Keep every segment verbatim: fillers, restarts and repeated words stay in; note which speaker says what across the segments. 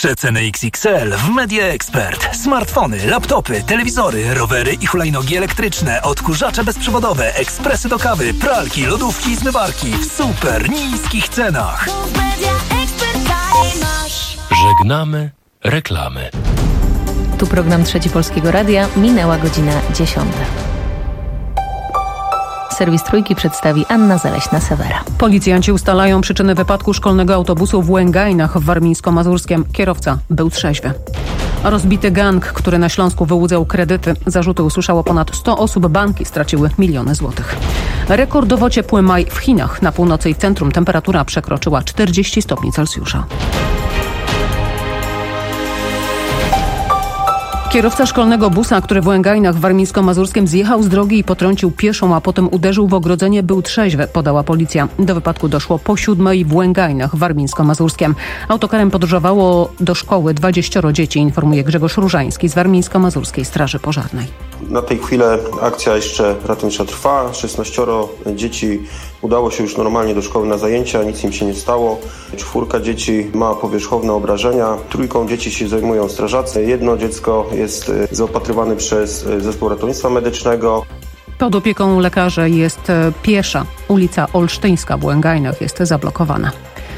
Speaker 1: Najniższe ceny X X L w Media Expert. Smartfony, laptopy, telewizory, rowery i hulajnogi elektryczne, odkurzacze bezprzewodowe, ekspresy do kawy, pralki, lodówki i zmywarki w super niskich cenach.
Speaker 2: Żegnamy reklamy.
Speaker 3: Tu program Trzeci Polskiego Radia. Minęła godzina dziesiąta. Serwis Trójki przedstawi Anna Zaleśna-Sewera.
Speaker 4: Policjanci ustalają przyczyny wypadku szkolnego autobusu w Łęgajnach w Warmińsko-Mazurskiem. Kierowca był trzeźwy. Rozbity gang, który na Śląsku wyłudzał kredyty. Zarzuty usłyszało ponad sto osób. Banki straciły miliony złotych. Rekordowo ciepły maj w Chinach. Na północy i w centrum temperatura przekroczyła czterdzieści stopni Celsjusza. Kierowca szkolnego busa, który w Łęgajnach w Warmińsko-Mazurskim zjechał z drogi i potrącił pieszą, a potem uderzył w ogrodzenie, był trzeźwy, podała policja. Do wypadku doszło po siódmej w Łęgajnach w Warmińsko-Mazurskim. Autokarem podróżowało do szkoły dwudziestu dzieci, informuje Grzegorz Różański z Warmińsko-Mazurskiej Straży Pożarnej.
Speaker 5: Na tej chwilę akcja jeszcze ratownicza trwa. szesnaścioro dzieci udało się już normalnie do szkoły na zajęcia, nic im się nie stało. Czwórka dzieci ma powierzchowne obrażenia. Trójką dzieci się zajmują strażacy. Jedno dziecko jest zaopatrywane przez zespół ratownictwa medycznego.
Speaker 4: Pod opieką lekarzy jest piesza. Ulica Olsztyńska w Łęgajnach jest zablokowana.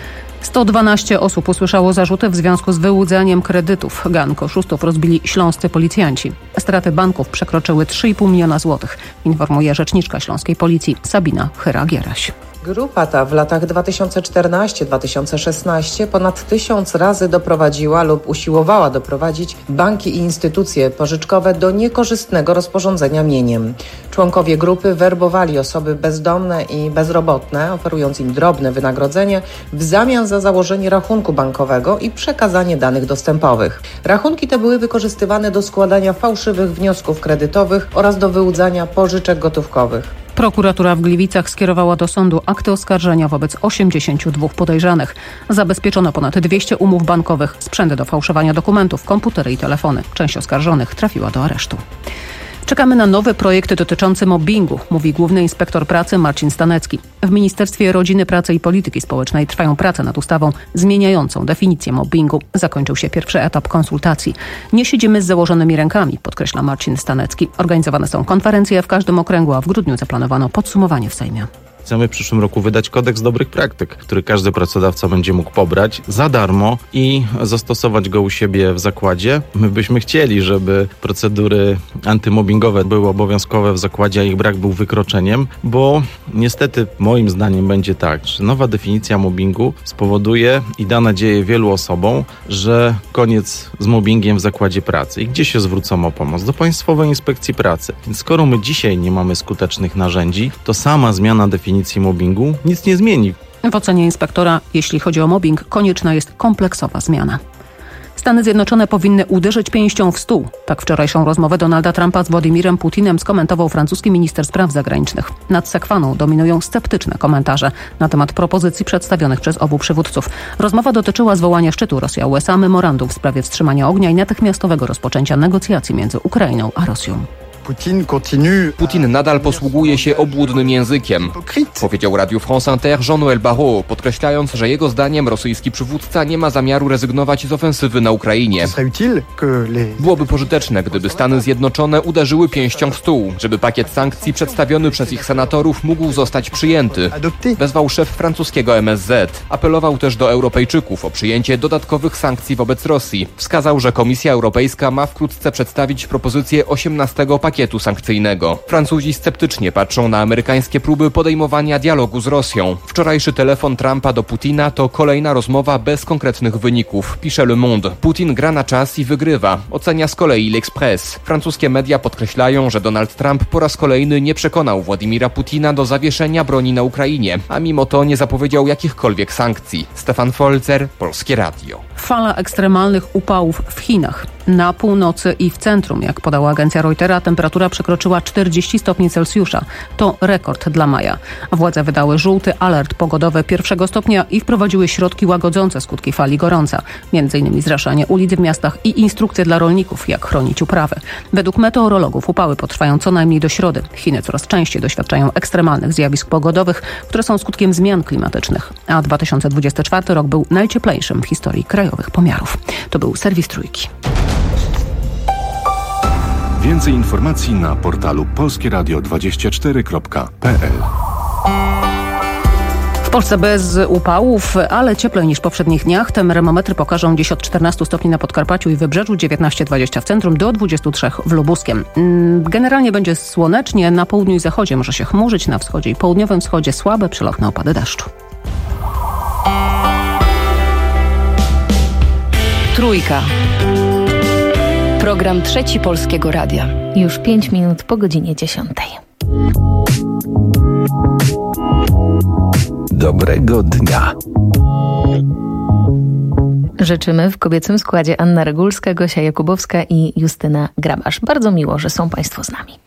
Speaker 4: sto dwanaście osób usłyszało zarzuty w związku z wyłudzaniem kredytów. Gang oszustów rozbili śląscy policjanci. Straty banków przekroczyły trzy i pół miliona złotych, informuje rzeczniczka śląskiej policji Sabina Chyra-Gieraś.
Speaker 6: Grupa ta w latach dwa tysiące czternastym do dwa tysiące szesnastego ponad tysiąc razy doprowadziła lub usiłowała doprowadzić banki i instytucje pożyczkowe do niekorzystnego rozporządzenia mieniem. Członkowie grupy werbowali osoby bezdomne i bezrobotne, oferując im drobne wynagrodzenie w zamian za założenie rachunku bankowego i przekazanie danych dostępowych. Rachunki te były wykorzystywane do składania fałszywych wniosków kredytowych oraz do wyłudzania pożyczek gotówkowych.
Speaker 4: Prokuratura w Gliwicach skierowała do sądu akty oskarżenia wobec osiemdziesięciu dwóch podejrzanych. Zabezpieczono ponad dwieście umów bankowych, sprzęty do fałszowania dokumentów, komputery i telefony. Część oskarżonych trafiła do aresztu. Czekamy na nowy projekt dotyczący mobbingu, mówi główny inspektor pracy Marcin Stanecki. W Ministerstwie Rodziny, Pracy i Polityki Społecznej trwają prace nad ustawą zmieniającą definicję mobbingu. Zakończył się pierwszy etap konsultacji. Nie siedzimy z założonymi rękami, podkreśla Marcin Stanecki. Organizowane są konferencje w każdym okręgu, a w grudniu zaplanowano podsumowanie w Sejmie.
Speaker 7: Chcemy w przyszłym roku wydać kodeks dobrych praktyk, który każdy pracodawca będzie mógł pobrać za darmo i zastosować go u siebie w zakładzie. My byśmy chcieli, żeby procedury antymobbingowe były obowiązkowe w zakładzie, a ich brak był wykroczeniem, bo niestety moim zdaniem będzie tak, że nowa definicja mobbingu spowoduje i da nadzieję wielu osobom, że koniec z mobbingiem w zakładzie pracy. I gdzie się zwrócą o pomoc? Do Państwowej Inspekcji Pracy. Więc skoro my dzisiaj nie mamy skutecznych narzędzi, to sama zmiana definicji mobbingu nic nie zmieni.
Speaker 4: W ocenie inspektora, jeśli chodzi o mobbing, konieczna jest kompleksowa zmiana. Stany Zjednoczone powinny uderzyć pięścią w stół. Tak wczorajszą rozmowę Donalda Trumpa z Władimirem Putinem skomentował francuski minister spraw zagranicznych. Nad Sekwaną dominują sceptyczne komentarze na temat propozycji przedstawionych przez obu przywódców. Rozmowa dotyczyła zwołania szczytu Rosja-U S A, memorandum w sprawie wstrzymania ognia i natychmiastowego rozpoczęcia negocjacji między Ukrainą a Rosją.
Speaker 8: Putin nadal posługuje się obłudnym językiem, powiedział Radiu France Inter Jean-Noël Barrot, podkreślając, że jego zdaniem rosyjski przywódca nie ma zamiaru rezygnować z ofensywy na Ukrainie. Byłoby pożyteczne, gdyby Stany Zjednoczone uderzyły pięścią w stół, żeby pakiet sankcji przedstawiony przez ich senatorów mógł zostać przyjęty, wezwał szef francuskiego M S Z. Apelował też do Europejczyków o przyjęcie dodatkowych sankcji wobec Rosji. Wskazał, że Komisja Europejska ma wkrótce przedstawić propozycję osiemnastego pakietu pakietu sankcyjnego. Francuzi sceptycznie patrzą na amerykańskie próby podejmowania dialogu z Rosją. Wczorajszy telefon Trumpa do Putina to kolejna rozmowa bez konkretnych wyników, pisze Le Monde. Putin gra na czas i wygrywa, ocenia z kolei L'Express. Francuskie media podkreślają, że Donald Trump po raz kolejny nie przekonał Władimira Putina do zawieszenia broni na Ukrainie, a mimo to nie zapowiedział jakichkolwiek sankcji. Stefan Folzer, Polskie Radio.
Speaker 4: Fala ekstremalnych upałów w Chinach. Na północy i w centrum, jak podała agencja Reutera, temperatura przekroczyła czterdzieści stopni Celsjusza. To rekord dla maja. Władze wydały żółty alert pogodowy pierwszego stopnia i wprowadziły środki łagodzące skutki fali gorąca. Między innymi zraszanie ulic w miastach i instrukcje dla rolników, jak chronić uprawy. Według meteorologów upały potrwają co najmniej do środy. Chiny coraz częściej doświadczają ekstremalnych zjawisk pogodowych, które są skutkiem zmian klimatycznych. A dwa tysiące dwudziesty czwarty rok był najcieplejszym w historii krajowych pomiarów. To był serwis Trójki.
Speaker 9: Więcej informacji na portalu polskie radio dwadzieścia cztery kropka p l.
Speaker 4: W Polsce bez upałów, ale cieplej niż w poprzednich dniach. Termometry pokażą dziś od czternastu stopni na Podkarpaciu i Wybrzeżu, dziewiętnaście dwadzieścia w centrum, do dwudziestu trzech w Lubuskiem. Generalnie będzie słonecznie, na południu i zachodzie może się chmurzyć, na wschodzie i południowym wschodzie słabe, przelotne opady deszczu.
Speaker 3: Trójka. Program Trzeci Polskiego Radia. Już pięć minut po godzinie dziesiątej.
Speaker 1: Dobrego dnia.
Speaker 3: Życzymy w kobiecym składzie Anna Regulska, Gosia Jakubowska i Justyna Grabasz. Bardzo miło, że są Państwo z nami.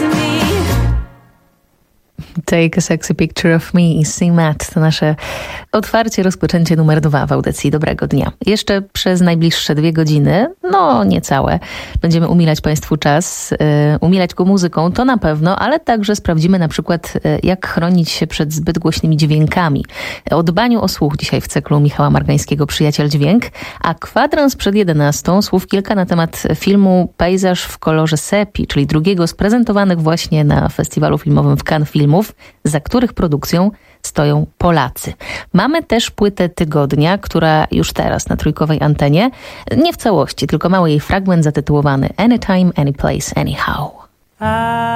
Speaker 3: Take a Sexy Picture of Me i See Matt to nasze otwarcie, rozpoczęcie numer dwa w audycji Dobrego Dnia. Jeszcze przez najbliższe dwie godziny, no niecałe, będziemy umilać Państwu czas, yy, umilać go muzyką, to na pewno, ale także sprawdzimy na przykład, yy, jak chronić się przed zbyt głośnymi dźwiękami. O dbaniu o słuch dzisiaj w cyklu Michała Margańskiego Przyjaciel Dźwięk, a kwadrans przed jedenastą słów kilka na temat filmu Pejzaż w kolorze sepi, czyli drugiego z prezentowanych właśnie na festiwalu filmowym w Cannes filmów, za których produkcją stoją Polacy. Mamy też płytę tygodnia, która już teraz na trójkowej antenie, nie w całości, tylko mały jej fragment zatytułowany Anytime, Anyplace, Anyhow.
Speaker 10: I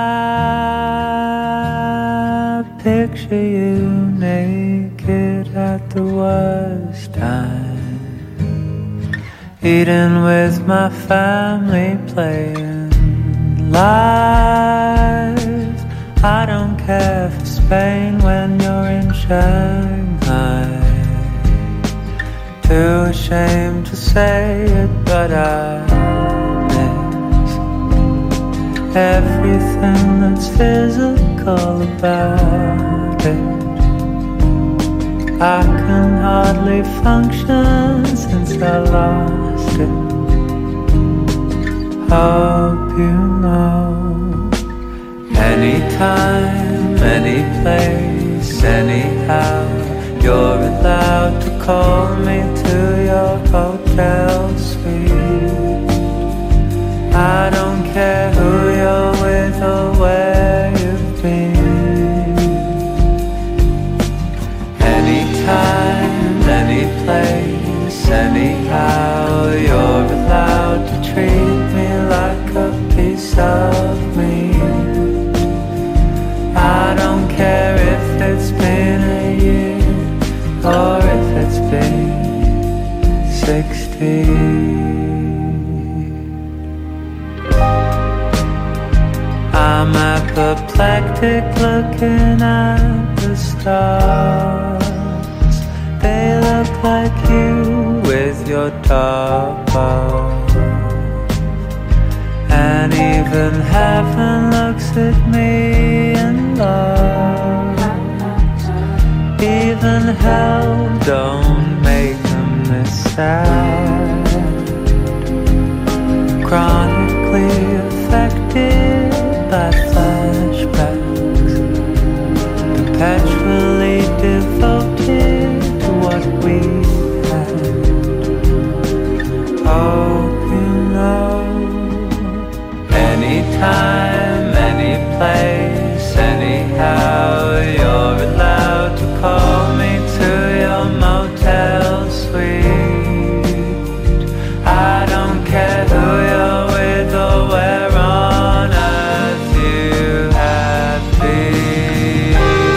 Speaker 10: picture you naked at the worst time, eating with my family, playing live. I don't care for Spain when you're in Shanghai. Too ashamed to say it, but I miss everything that's physical about it. I can hardly function since I lost it. Hope you know. Anytime, any place, anyhow, you're allowed to call me to your hotel suite. I don't care who you're with or where you've been. Anytime, any place, anyhow, you're allowed to treat me like a piece of me. I don't care if it's been a year or if it's been sixty. I'm apoplectic looking at the stars. They look like you with your top off. And even heaven looks at me and loves. Even hell don't make them this sad. Chronically affected by flashbacks, perpetually devoted to what we had. Hope you know. Anytime, any place, anyhow, you're allowed to call me to your motel suite. I don't care who you're with or where on earth you have been.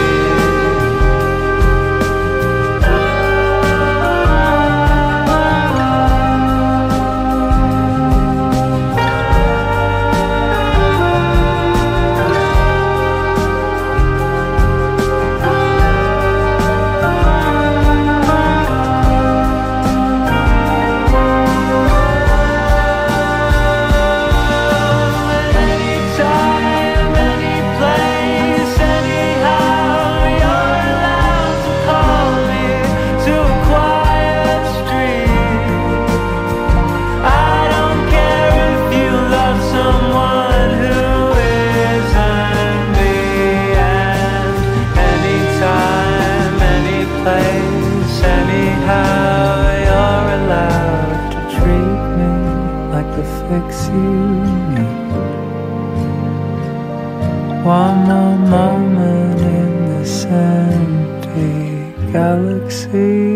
Speaker 10: Fix you need one more moment in this empty galaxy.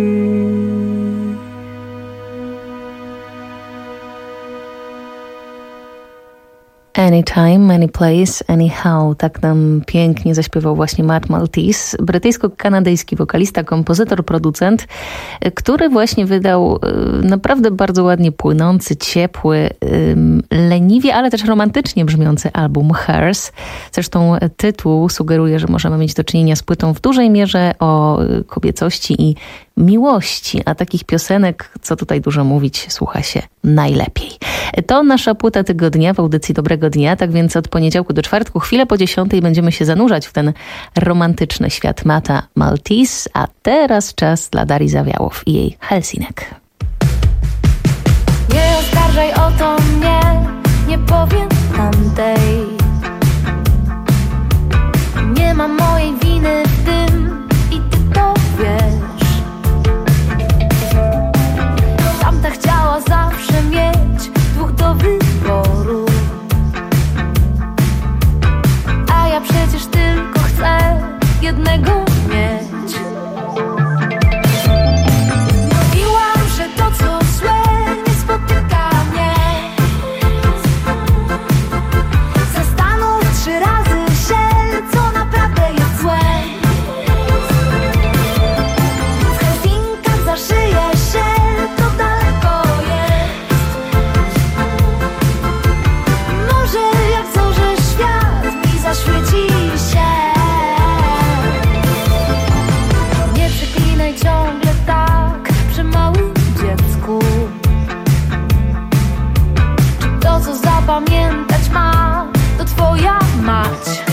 Speaker 3: Anytime, Anyplace, Anyhow. Tak nam pięknie zaśpiewał właśnie Matt Maltese, brytyjsko-kanadyjski wokalista, kompozytor, producent, który właśnie wydał naprawdę bardzo ładnie płynący, ciepły, leniwie, ale też romantycznie brzmiący album Hers. Zresztą tytuł sugeruje, że możemy mieć do czynienia z płytą w dużej mierze o kobiecości i miłości, a takich piosenek, co tutaj dużo mówić, słucha się najlepiej. To nasza płyta tygodnia w audycji Dobrego Dnia, tak więc od poniedziałku do czwartku, chwilę po dziesiątej będziemy się zanurzać w ten romantyczny świat Mata Maltese, a teraz czas dla Darii Zawiałow i jej Helsinek.
Speaker 11: Nie oskarżaj o to mnie, nie powiem tamtej. Nie ma mojej winy w tym i ty to wiesz. Tamta chciała zawsze mieć dwóch do wyboru, a ja przecież tylko chcę jednego mieć. Mówiłam, że to co złe nie spotyka mnie. Zastanów trzy razy się, co naprawdę jest złe. W Helsinkach zaszyje się, to daleko jest. Może jak zorze świat mi zaświeci się. Nie przeklinaj ciągle tak przy małym dziecku. Czy to co zapamiętać ma, to twoja mać.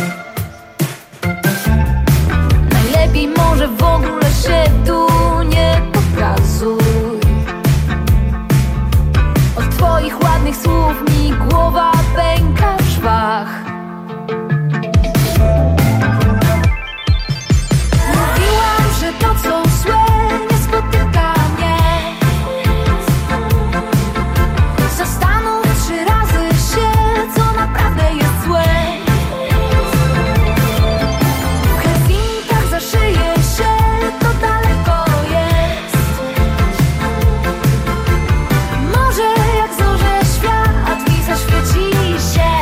Speaker 11: Najlepiej może w ogóle się tu nie pokazuj. Od twoich ładnych słów mi głowa pęka w szwach. Mówiłam, że to co złe nie spotyka mnie. Zastanów trzy razy się, co naprawdę jest złe. W Helsinkach zaszyje się, to daleko jest. Może jak zorze świat mi zaświeci się.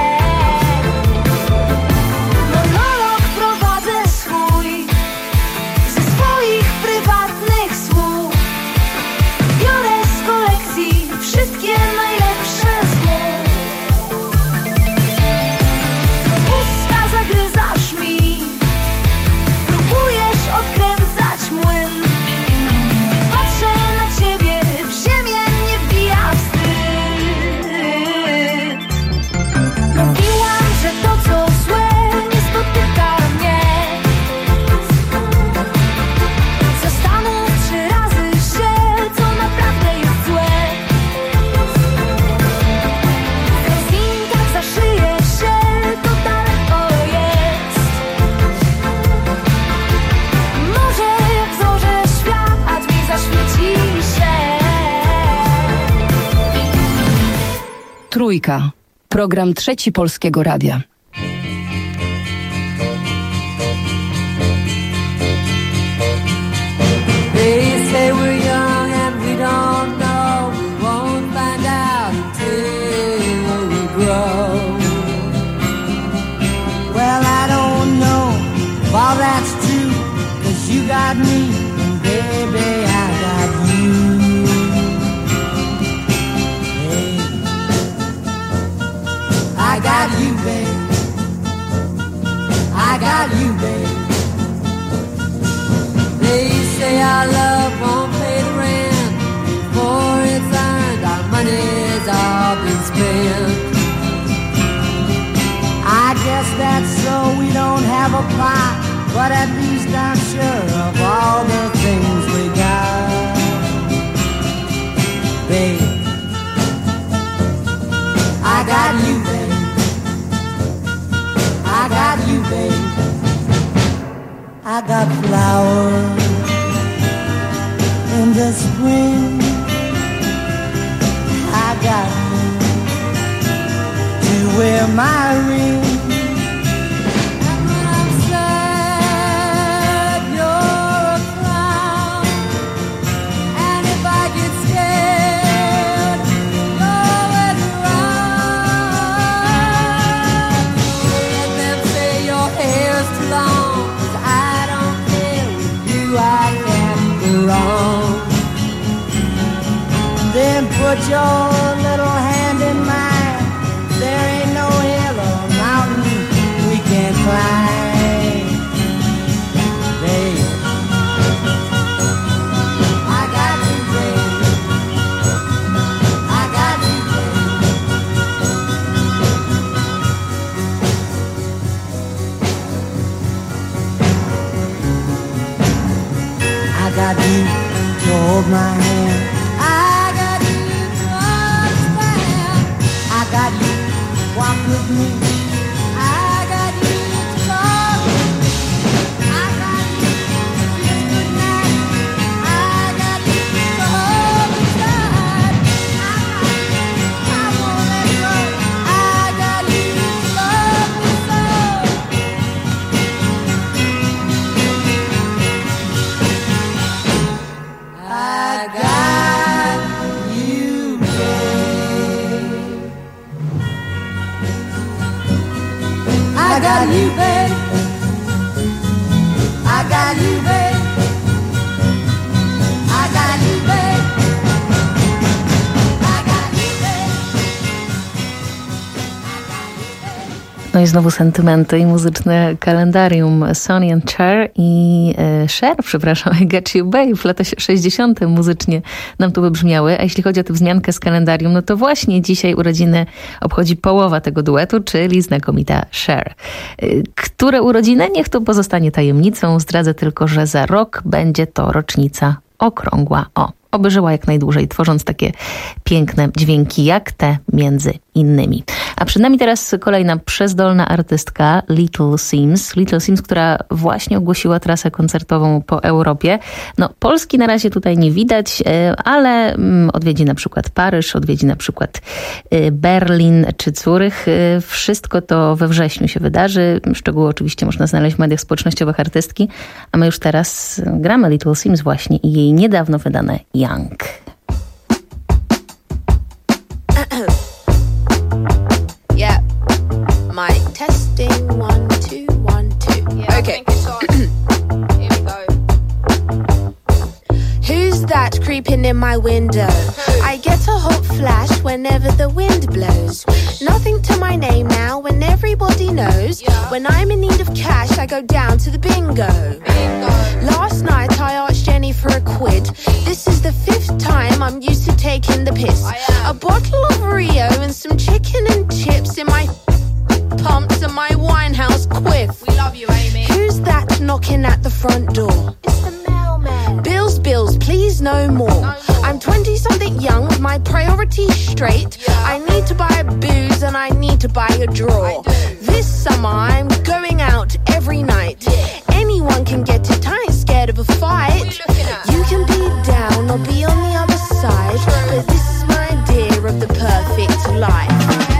Speaker 11: Monolog prowadzę swój ze swoich prywatnych słów. Biorę z kolekcji wszystkie najlepsze słów. Usta zagryzasz mi, próbujesz odkręcać młyn. Patrzę na ciebie, w ziemię nie wbija wstyd. Mówiłam, że to co złe nie spotyka mnie. Zastanów trzy razy się, co naprawdę jest złe. W Helsinkach zaszyje się, to daleko jest. Może jak zorze świat mi zaświeci się.
Speaker 12: Trójka. Program Trzeci Polskiego Radia.
Speaker 10: They say we're young and we don't know. We won't find out until we grow. Well, I don't know if all that's true, 'cause you got me, and baby, I got you. Hey, I got you, babe. I got you, babe. They say our love won't pay the rent before it's earned. Our money's all been spent. I guess that's so we don't have a plot, but at least I'm sure of all the things we got. Babe, I got you, babe. I got you, babe. I got flowers in the spring. I got you to wear my ring. And when I'm sad, you're a clown. And if I get scared, you're always around. Let them say your hair's too long, 'cause I don't care with you, I can't go wrong. Then put your little hand in mine. There ain't no hill or mountain we can't climb. Babe, my hand. I got you to understand. I got you to walk with me. I got you to talk with me. I got you to kiss goodnight. I got you to hold me tight. I got you, I won't let go. I got you to love me so. I got you, babe. I got you, babe. I got you, babe. I got you, babe. I got you, babe.
Speaker 3: No i znowu sentymenty i muzyczne kalendarium. Sonny and Cher i e, Cher, przepraszam, I Got You Babe w latach sześćdziesiątych muzycznie nam tu wybrzmiały. A jeśli chodzi o tę wzmiankę z kalendarium, no to właśnie dzisiaj urodziny obchodzi połowa tego duetu, czyli znakomita Cher. E, które urodziny? Niech to pozostanie tajemnicą. Zdradzę tylko, że za rok będzie to rocznica okrągła. O, oby żyła jak najdłużej, tworząc takie piękne dźwięki jak te między innymi. A przed nami teraz kolejna przezdolna artystka Little Simz. Little Simz, która właśnie ogłosiła trasę koncertową po Europie. No, Polski na razie tutaj nie widać, ale odwiedzi na przykład Paryż, odwiedzi na przykład Berlin czy Zurych. Wszystko to we wrześniu się wydarzy. Szczegóły oczywiście można znaleźć w mediach społecznościowych artystki. A my już teraz gramy Little Simz właśnie i jej niedawno wydane Young.
Speaker 13: Yeah, mic testing, one, two, one, two. Yeah, okay. Here we go. Who's that creeping in my window? I get a hot flash whenever the wind blows. Nothing to my name now when everybody knows. When I'm in need of cash, I go down to the bingo. Last night I asked Jenny for a quid. This is the fifth time I'm used to taking the piss. A bottle of Rio and some chicken and chips in my pumps and my Winehouse quiff. We love you, Amy. Who's that knocking at the front door? It's the mailman. Bills, bills, please no more. No I'm twenty-something young with my priorities straight. Yeah. I need to buy a booze and I need to buy a draw. This summer I'm going out every night. Yeah. Anyone can get it, I ain't scared of a fight. You can be down or be on the other side, but this is my idea of the perfect life.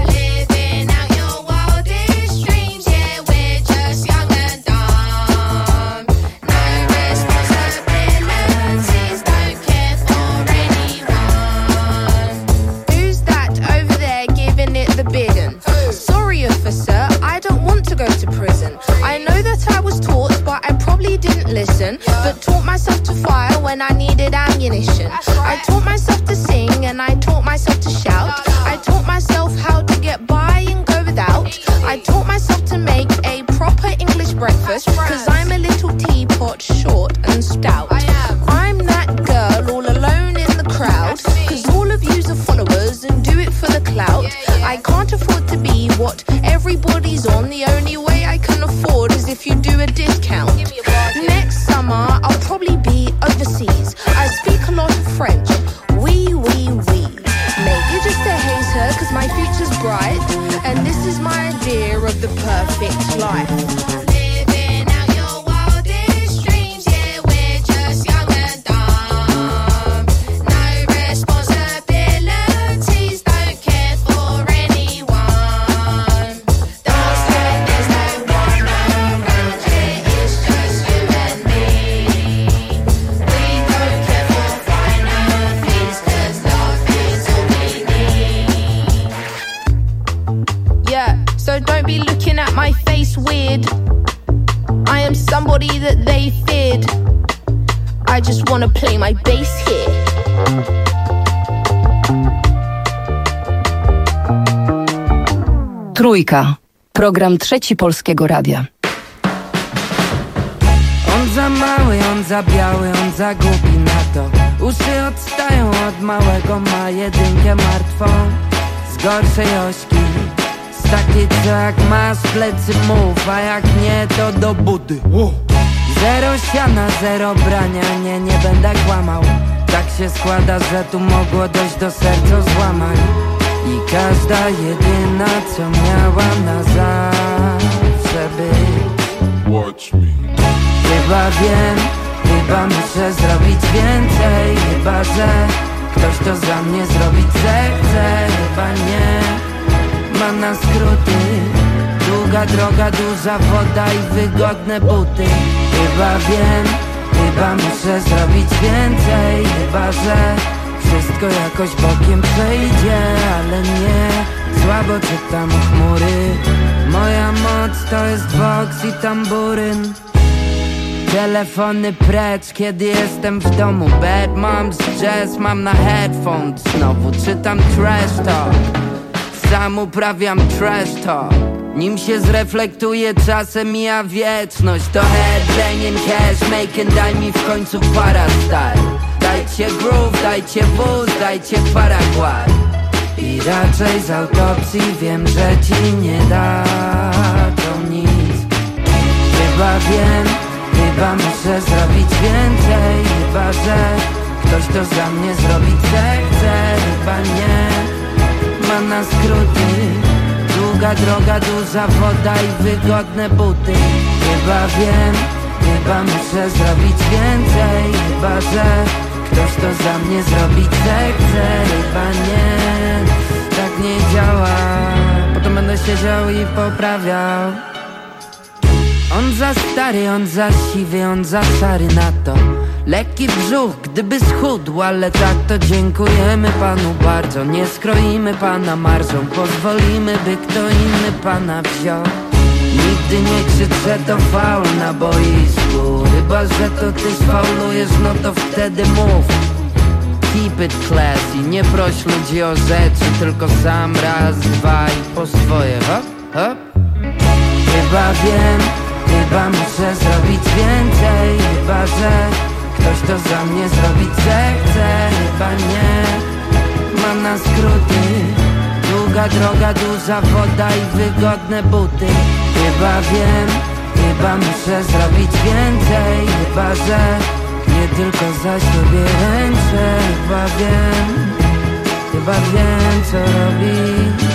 Speaker 13: Listen, but taught myself to fire when I needed ammunition. I taught myself to sing and I taught myself to shout. I taught myself how to get by and go without. I taught myself to make a proper English breakfast, cause I'm a little teapot, short and stout. I'm that girl all alone in the crowd, cause all of yous are followers and do it for the clout. I can't afford to be what everybody's on. The only way I can afford is if you do a discount. Next summer I'll probably be overseas. I speak a lot of French. Oui, oui, oui. Maybe just a hater, cause my future's bright. And this is my idea of the perfect life. Somebody that they feared. I just wanna play my bass here.
Speaker 12: Trójka. Program Trzeci Polskiego Radia.
Speaker 14: On za mały, on za biały, on za głupi na to. Uszy odstają od małego, ma jedynkę martwą. Z gorszej ośki. Z takiej, co jak masz plecy mów, a jak nie to do budy. Zero siana, zero brania, nie, nie będę kłamał. Tak się składa, że tu mogło dojść do sercozłamań. I każda jedyna, co miała na zawsze być.
Speaker 15: Watch me.
Speaker 14: Chyba wiem, chyba muszę zrobić więcej. Chyba, że ktoś to za mnie zrobić zechce. Chyba nie, mam na skróty. Długa droga, duża woda i wygodne buty. Chyba wiem, chyba muszę zrobić więcej. Chyba, że wszystko jakoś bokiem przejdzie. Ale nie, słabo czytam chmury. Moja moc to jest boks i tamburyn. Telefony precz, kiedy jestem w domu. Bad moms, jazz, mam na headphones. Znowu czytam trash talk. Sam uprawiam trash talk. Nim się zreflektuje, czasem mija wieczność. To headbanging, cash making, daj mi w końcu para style. Dajcie groove, dajcie wóz, dajcie Paragwaj. I raczej z autopsji wiem, że ci nie dadzą nic. Chyba wiem, chyba muszę zrobić więcej. Chyba, że ktoś to za mnie zrobić zechce. Chyba nie, mam na skróty. Długa droga, duża woda i wygodne buty. Chyba wiem, chyba muszę zrobić więcej. Chyba, że ktoś to za mnie zrobić zechce. Chyba nie, tak nie działa. Potem będę siedział i poprawiał. On za stary, on za siwy, on za szary na to. Lekki brzuch, gdyby schudł, ale tak to dziękujemy panu bardzo. Nie skroimy pana marżą, pozwolimy, by kto inny pana wziął. Nigdy nie krzycz, że to faul na boisku. Chyba, że to ty sfaulujesz, no to wtedy mów. Keep it classy, nie proś ludzi o rzeczy, tylko sam raz, dwa i po swoje, hop, hop. Chyba wiem, chyba muszę zrobić więcej. Chyba, że ktoś to za mnie zrobić zechce. Chyba nie, mam na skróty. Długa droga, duża woda i wygodne buty. Chyba wiem, chyba muszę zrobić więcej. Chyba, że nie tylko za siebie ręczę. Chyba wiem, chyba wiem co robić.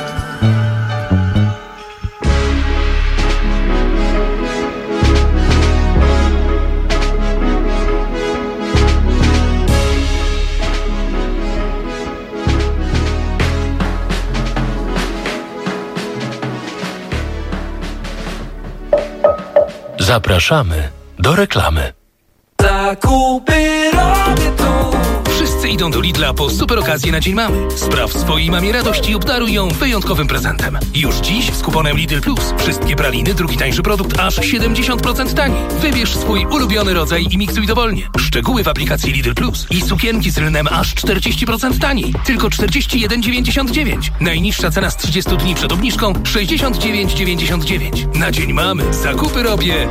Speaker 2: Zapraszamy do reklamy.
Speaker 1: Zakupy robię tu. Wszyscy idą do Lidla po super okazję na Dzień Mamy. Spraw swojej mamie radość i obdaruj ją wyjątkowym prezentem. Już dziś z kuponem Lidl Plus. Wszystkie praliny, drugi tańszy produkt aż siedemdziesiąt procent taniej. Wybierz swój ulubiony rodzaj i miksuj dowolnie. Szczegóły w aplikacji Lidl Plus. I sukienki z lnem aż czterdzieści procent taniej. Tylko czterdzieści jeden dziewięćdziesiąt dziewięć. Najniższa cena z trzydziestu dni przed obniżką sześćdziesiąt dziewięć dziewięćdziesiąt dziewięć. Na Dzień Mamy zakupy robię.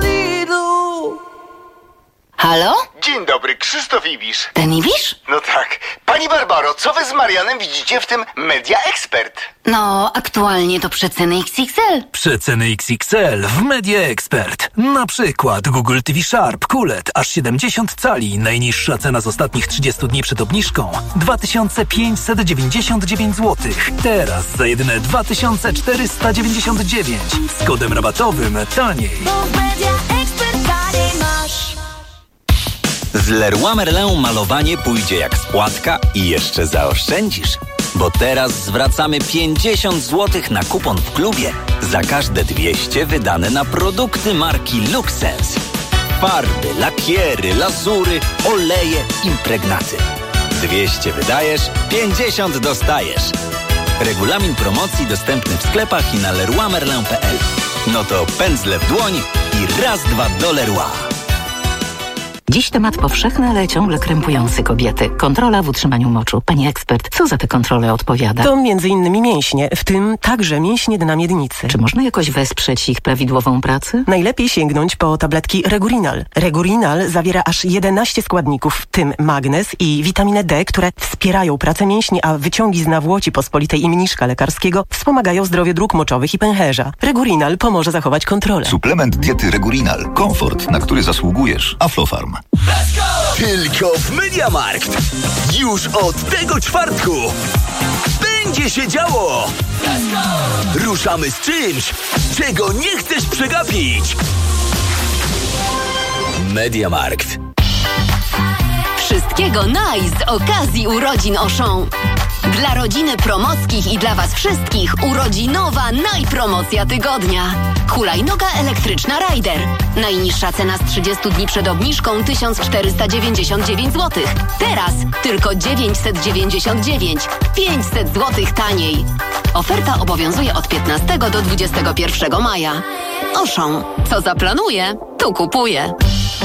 Speaker 16: Halo?
Speaker 17: Dzień dobry, Krzysztof Ibisz.
Speaker 16: Ten Ibisz?
Speaker 17: No tak. Pani Barbaro, co wy z Marianem widzicie w tym Media Expert?
Speaker 16: No, aktualnie to przeceny X X L.
Speaker 1: Przeceny X X L w Media Expert. Na przykład Google T V Sharp Q L E D aż siedemdziesiąt cali. Najniższa cena z ostatnich trzydziestu dni przed obniżką dwa tysiące pięćset dziewięćdziesiąt dziewięć złotych. Teraz za jedyne dwa tysiące czterysta dziewięćdziesiąt dziewięć. Z kodem rabatowym taniej.
Speaker 11: Bo Media Expert taniej masz.
Speaker 18: Z Leroy Merlin malowanie pójdzie jak spłatka i jeszcze zaoszczędzisz. Bo teraz zwracamy pięćdziesiąt złotych na kupon w klubie za każde dwieście wydane na produkty marki Luxense. Farby, lakiery, lazury, oleje, impregnaty. dwieście wydajesz, pięćdziesiąt dostajesz. Regulamin promocji dostępny w sklepach i na leroy merlin kropka p l. No to pędzle w dłoń i raz, dwa do Leroy.
Speaker 12: Dziś temat powszechny, ale ciągle krępujący kobiety. Kontrola w utrzymaniu moczu. Pani ekspert, co za te kontrole odpowiada?
Speaker 19: To między innymi mięśnie, w tym także mięśnie dna miednicy.
Speaker 12: Czy można jakoś wesprzeć ich prawidłową pracę?
Speaker 19: Najlepiej sięgnąć po tabletki Regurinal. Regurinal zawiera aż jedenaście składników, w tym magnez i witaminę D, które wspierają pracę mięśni, a wyciągi z nawłoci pospolitej i mniszka lekarskiego wspomagają zdrowie dróg moczowych i pęcherza. Regurinal pomoże zachować kontrolę.
Speaker 20: Suplement diety Regurinal. Komfort, na który zasługujesz. Aflofarm.
Speaker 1: Let's go!
Speaker 15: Tylko w MediaMarkt. Już od tego czwartku będzie się działo. Ruszamy z czymś, czego nie chcesz przegapić. MediaMarkt.
Speaker 20: Wszystkiego nice z okazji urodzin Auchan. Dla rodziny Promockich i dla Was wszystkich urodzinowa najpromocja tygodnia. Hulajnoga elektryczna Rider. Najniższa cena z trzydziestu dni przed obniżką tysiąc czterysta dziewięćdziesiąt dziewięć złotych. Teraz tylko dziewięćset dziewięćdziesiąt dziewięć. pięćset złotych taniej. Oferta obowiązuje od piętnastego do dwudziestego pierwszego maja. Auchan. Co zaplanuje, to kupuje.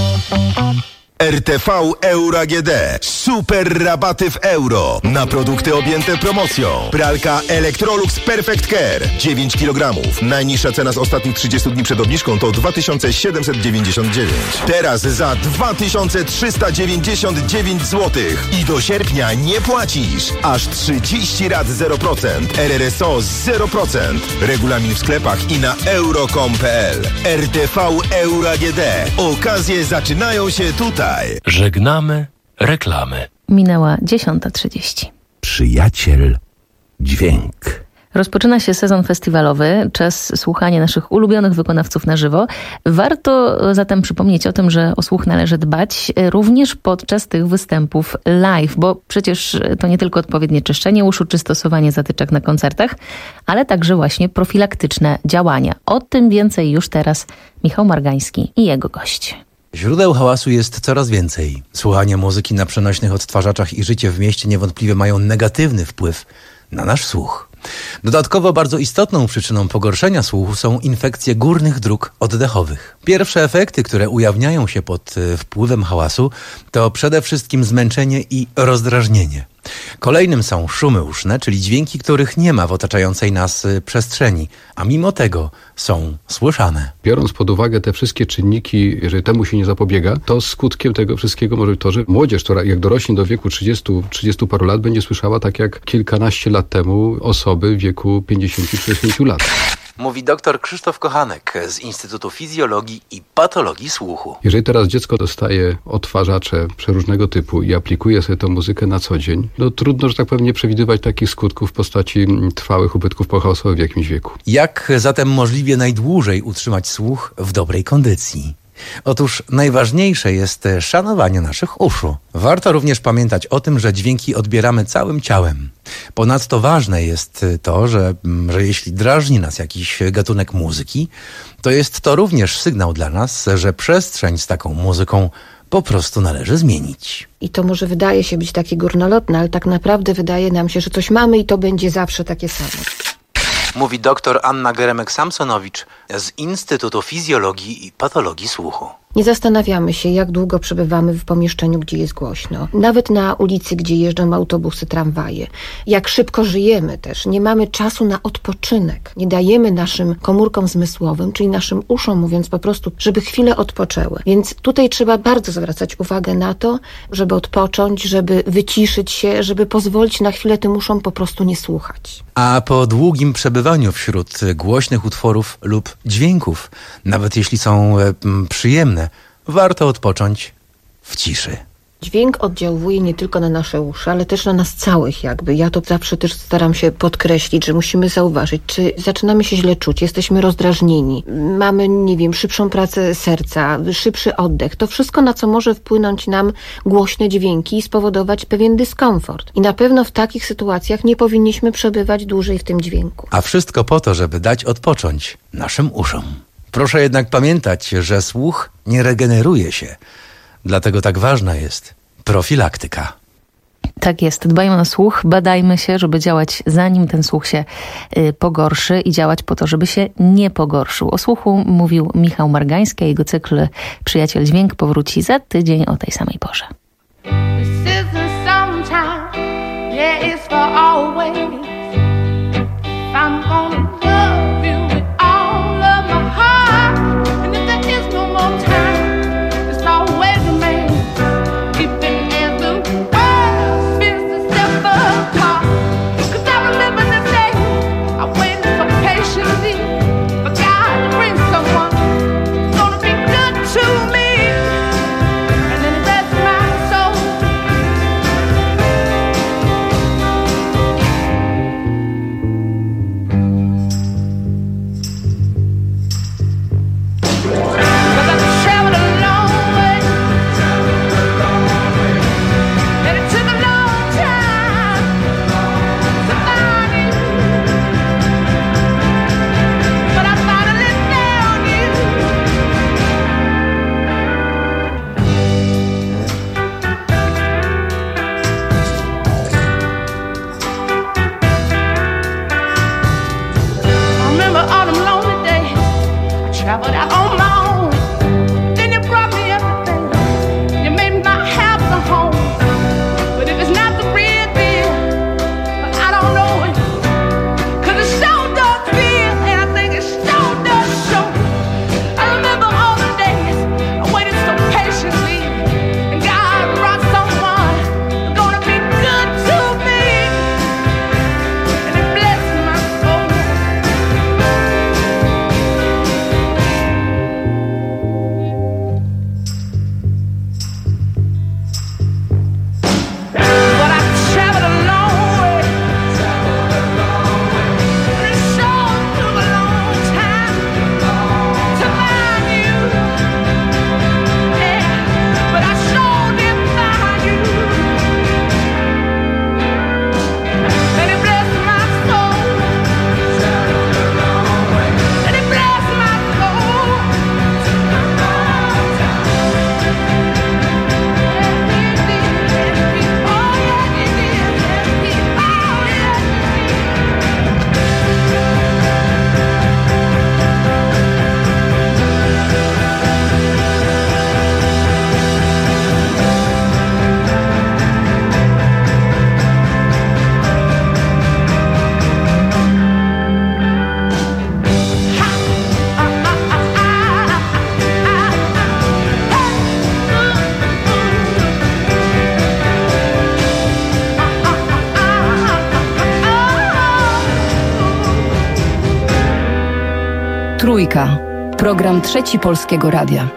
Speaker 21: R T V Euro A G D. Super rabaty w euro na produkty objęte promocją. Pralka Electrolux Perfect Care dziewięć kilogramów. Najniższa cena z ostatnich trzydziestu dni przed obniżką to dwa tysiące siedemset dziewięćdziesiąt dziewięć. Teraz za dwa tysiące trzysta dziewięćdziesiąt dziewięć złotych. I do sierpnia nie płacisz. Aż trzydzieści rat zero procent. R R S O zero procent. Regulamin w sklepach i na euro kropka com kropka p l. R T V Euro A G D. Okazje zaczynają się tutaj.
Speaker 2: Żegnamy reklamy.
Speaker 3: Minęła dziesiąta trzydzieści.
Speaker 21: Przyjaciel dźwięk.
Speaker 3: Rozpoczyna się sezon festiwalowy, czas słuchania naszych ulubionych wykonawców na żywo. Warto zatem przypomnieć o tym, że o słuch należy dbać również podczas tych występów live, bo przecież to nie tylko odpowiednie czyszczenie uszu czy stosowanie zatyczek na koncertach, ale także właśnie profilaktyczne działania. O tym więcej już teraz Michał Margański i jego gość.
Speaker 22: Źródeł hałasu jest coraz więcej. Słuchanie muzyki na przenośnych odtwarzaczach i życie w mieście niewątpliwie mają negatywny wpływ na nasz słuch. Dodatkowo bardzo istotną przyczyną pogorszenia słuchu są infekcje górnych dróg oddechowych. Pierwsze efekty, które ujawniają się pod wpływem hałasu, to przede wszystkim zmęczenie i rozdrażnienie. Kolejnym są szumy uszne, czyli dźwięki, których nie ma w otaczającej nas przestrzeni, a mimo tego są słyszane.
Speaker 23: Biorąc pod uwagę te wszystkie czynniki, jeżeli temu się nie zapobiega, to skutkiem tego wszystkiego może być to, że młodzież, która jak dorośnie do wieku trzydziestu, trzydziestu paru lat, będzie słyszała tak jak kilkanaście lat temu osoby w wieku pięćdziesięciu sześćdziesięciu lat.
Speaker 22: Mówi dr Krzysztof Kochanek z Instytutu Fizjologii i Patologii Słuchu.
Speaker 23: Jeżeli teraz dziecko dostaje odtwarzacze przeróżnego typu i aplikuje sobie tę muzykę na co dzień, no trudno, że tak powiem, nie przewidywać takich skutków w postaci trwałych ubytków pochałosowych w jakimś wieku.
Speaker 22: Jak zatem możliwie najdłużej utrzymać słuch w dobrej kondycji? Otóż najważniejsze jest szanowanie naszych uszu. Warto również pamiętać o tym, że dźwięki odbieramy całym ciałem. Ponadto ważne jest to, że, że jeśli drażni nas jakiś gatunek muzyki, to jest to również sygnał dla nas, że przestrzeń z taką muzyką po prostu należy zmienić.
Speaker 24: I to może wydaje się być takie górnolotne, ale tak naprawdę wydaje nam się, że coś mamy i to będzie zawsze takie samo.
Speaker 22: Mówi dr Anna Geremek-Samsonowicz z Instytutu Fizjologii i Patologii Słuchu.
Speaker 24: Nie zastanawiamy się, jak długo przebywamy w pomieszczeniu, gdzie jest głośno. Nawet na ulicy, gdzie jeżdżą autobusy, tramwaje. Jak szybko żyjemy też. Nie mamy czasu na odpoczynek. Nie dajemy naszym komórkom zmysłowym, czyli naszym uszom, mówiąc po prostu, żeby chwilę odpoczęły. Więc tutaj trzeba bardzo zwracać uwagę na to, żeby odpocząć, żeby wyciszyć się, żeby pozwolić na chwilę tym uszom po prostu nie słuchać.
Speaker 22: A po długim przebywaniu wśród głośnych utworów lub dźwięków, nawet jeśli są e, przyjemne, warto odpocząć w ciszy.
Speaker 24: Dźwięk oddziałuje nie tylko na nasze uszy, ale też na nas całych jakby. Ja to zawsze też staram się podkreślić, że musimy zauważyć, czy zaczynamy się źle czuć, jesteśmy rozdrażnieni, mamy, nie wiem, szybszą pracę serca, szybszy oddech. To wszystko, na co może wpłynąć nam głośne dźwięki i spowodować pewien dyskomfort. I na pewno w takich sytuacjach nie powinniśmy przebywać dłużej w tym dźwięku.
Speaker 22: A wszystko po to, żeby dać odpocząć naszym uszom. Proszę jednak pamiętać, że słuch nie regeneruje się. Dlatego tak ważna jest profilaktyka.
Speaker 3: Tak jest, dbajmy na słuch, badajmy się, żeby działać zanim ten słuch się y, pogorszy i działać po to, żeby się nie pogorszył. O słuchu mówił Michał Margański, a jego cykl Przyjaciel Dźwięk powróci za tydzień o tej samej porze.
Speaker 10: Gonna be good to me, and then the rest of my
Speaker 5: Trójka. Program Trzeci Polskiego Radia.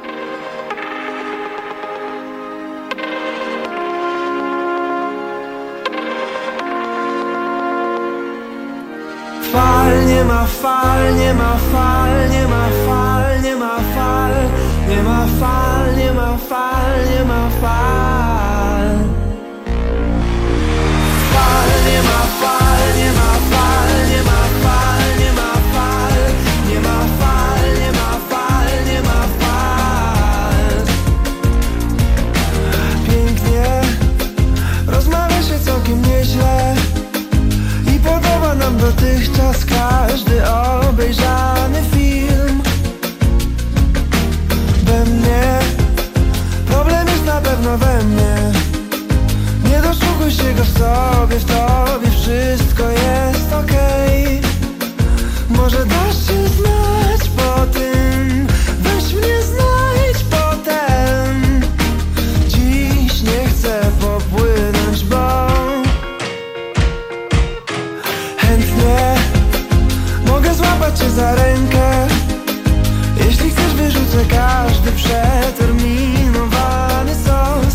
Speaker 6: Fal, nie ma fal, nie ma fal, nie ma fal, nie ma fal, nie ma fal, nie ma fal, nie ma fal. Fal, nie ma fal, nie ma fal, nie ma fal, nie ma fal, nie ma fal, nie ma fal, nie ma fal. Pięknie, rozmawia się całkiem nieźle. Podoba nam dotychczas każdy obejrzany film. We mnie problem jest na pewno we mnie. Nie doszukuj się go w sobie, w tobie wszystko jest okej. Może dasz się znać po tym, weź mnie znajdź potem. Dziś nie chcę popłynąć, bo mogę złapać cię za rękę. Jeśli chcesz, wyrzucę każdy przeterminowany sos.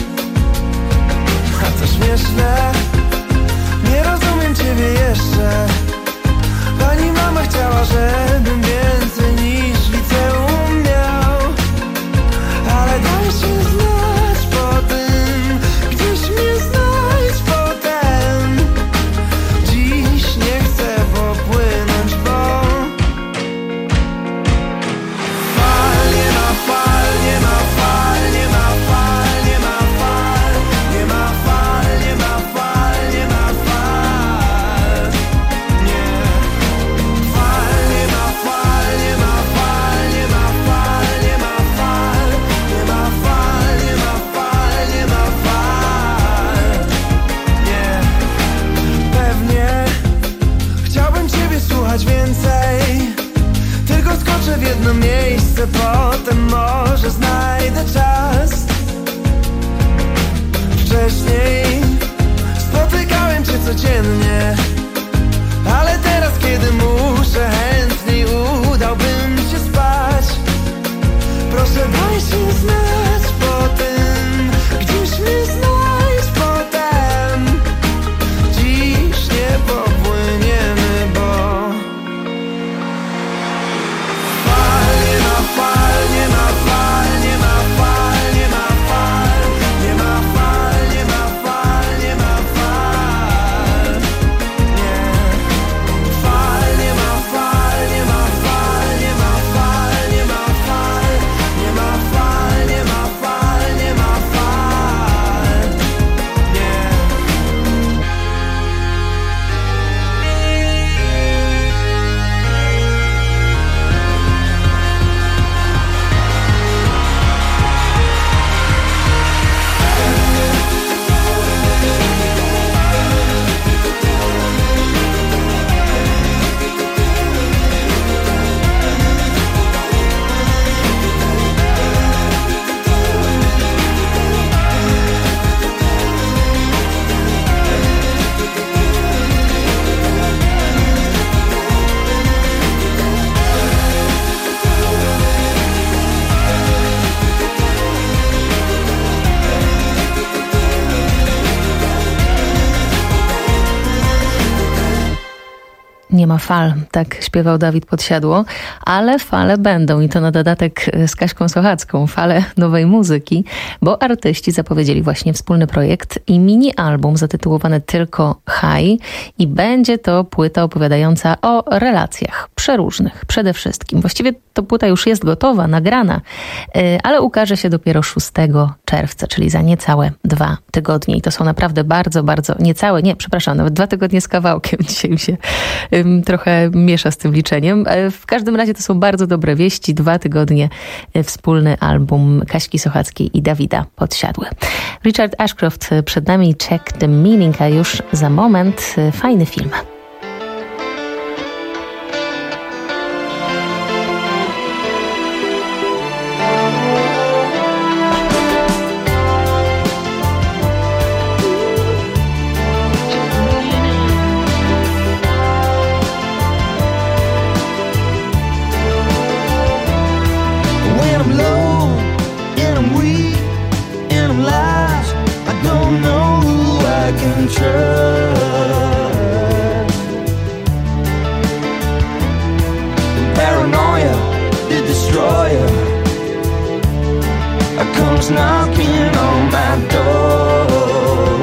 Speaker 6: A to śmieszne, nie rozumiem ciebie jeszcze. Pani mama chciała, żebym więcej niż liceum miał. Ale daj się znać po tym, gdzieś mnie znajdź potem. Dziś nie chcę popłynąć, bo fal, nie ma fal, nie ma fal, nie ma fal, nie ma fal, nie ma fal, nie ma fal, nie ma fal, nie. Fal, nie ma fal, nie ma fal, nie ma fal, nie ma fal, nie ma fal, nie ma fal, nie ma fal, nie. Pewnie chciałbym ciebie słuchać więcej, tylko skoczę w jedno miejsce, potem może znajdę czas. Wcześniej spotykałem cię codziennie, ale teraz, kiedy muszę, chętniej udałbym się spać. Proszę, daj się znać po tym, gdzieś mnie znajdź potem. Dziś nie popłyniemy, bo fal, nie ma fal, nie ma fal, nie ma fal, nie ma fal, nie ma fal, nie ma fal, nie ma fal, nie. Fal, nie ma fal, nie ma fal, nie ma fal, nie ma fal, nie ma fal, nie ma fal, nie ma fal, nie.
Speaker 3: Nie ma fal, tak śpiewał Dawid Podsiadło, ale fale będą i to na dodatek z Kaśką Sochacką, fale nowej muzyki, bo artyści zapowiedzieli właśnie wspólny projekt i mini album zatytułowany Tylko High i będzie to płyta opowiadająca o relacjach przeróżnych przede wszystkim. Właściwie to płyta już jest gotowa, nagrana, ale ukaże się dopiero szóstego czerwca, czyli za niecałe dwa tygodnie i to są naprawdę bardzo, bardzo, niecałe, nie, przepraszam, nawet dwa tygodnie z kawałkiem, dzisiaj mi się trochę miesza z tym liczeniem. W każdym razie to są bardzo dobre wieści. Dwa tygodnie wspólny album Kaśki Sochackiej i Dawida Podsiadły. Richard Ashcroft przed nami, Check the Meaning, a już za moment fajny film.
Speaker 6: can trust. Paranoia, the destroyer, comes knocking on my door.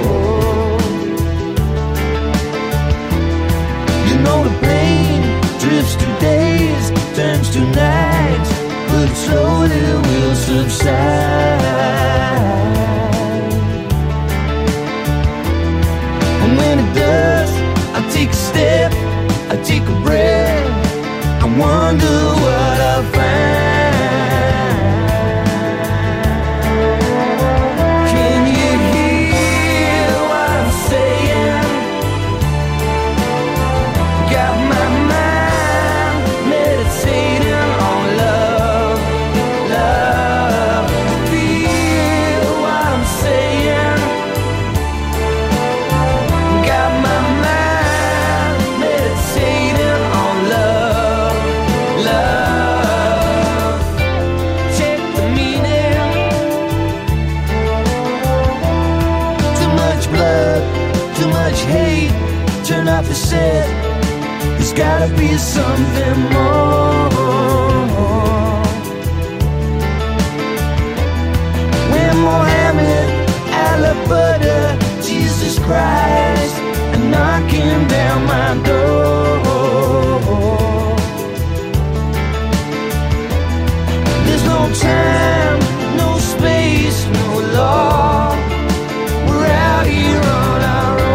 Speaker 6: You know the pain drifts through days, turns to nights, but slowly will subside. And when it does, I take a step, I take a breath, I wonder what I'll find. The set, there's gotta be something more. When Mohammed, Allah, Buddha, Jesus Christ are knocking down my door. There's no time, no space, no law. We're out here on our own.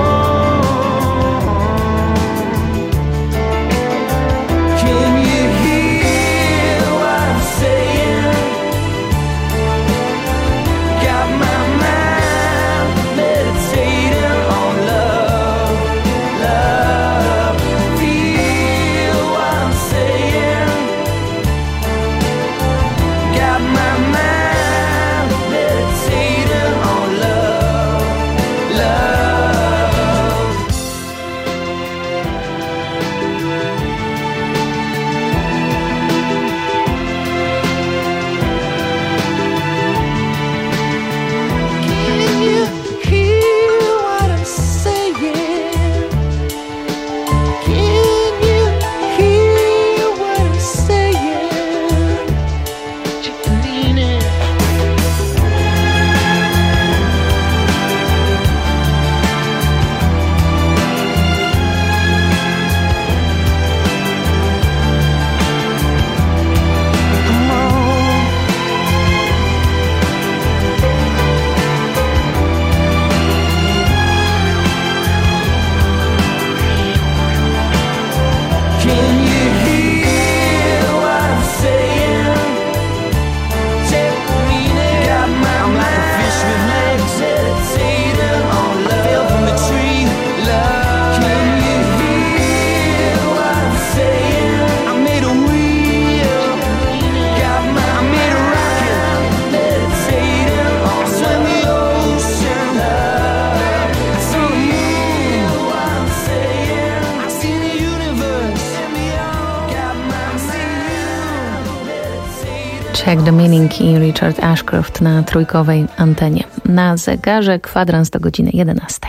Speaker 3: Check the Meaning i Richard Ashcroft na trójkowej antenie. Na zegarze kwadrans do godziny jedenastej.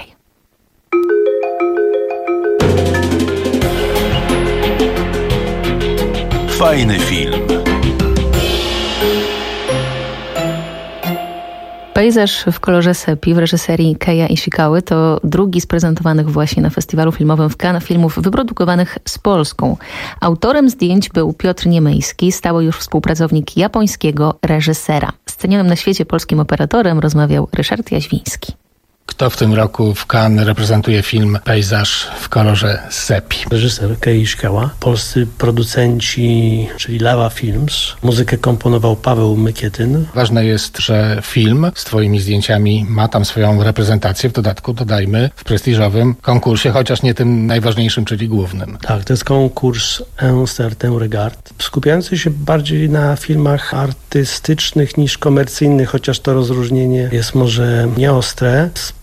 Speaker 21: Fajny film.
Speaker 3: Pejzaż w kolorze sepi w reżyserii Keja Ishikały to drugi z prezentowanych właśnie na festiwalu filmowym w Cannes filmów wyprodukowanych z Polską. Autorem zdjęć był Piotr Niemejski, stały już współpracownik japońskiego reżysera. Z cenionym na świecie polskim operatorem rozmawiał Ryszard Jaźwiński.
Speaker 4: Kto w tym roku w Cannes reprezentuje film Pejzaż w kolorze sepi?
Speaker 7: Reżyser Kei Ishikawa, polscy producenci, czyli Lava Films. Muzykę komponował Paweł Mykietyn.
Speaker 4: Ważne jest, że film z twoimi zdjęciami ma tam swoją reprezentację. W dodatku dodajmy w prestiżowym konkursie, chociaż nie tym najważniejszym, czyli głównym.
Speaker 7: Tak, to jest konkurs Un certain regard, skupiający się bardziej na filmach artystycznych niż komercyjnych, chociaż to rozróżnienie jest może nieostre.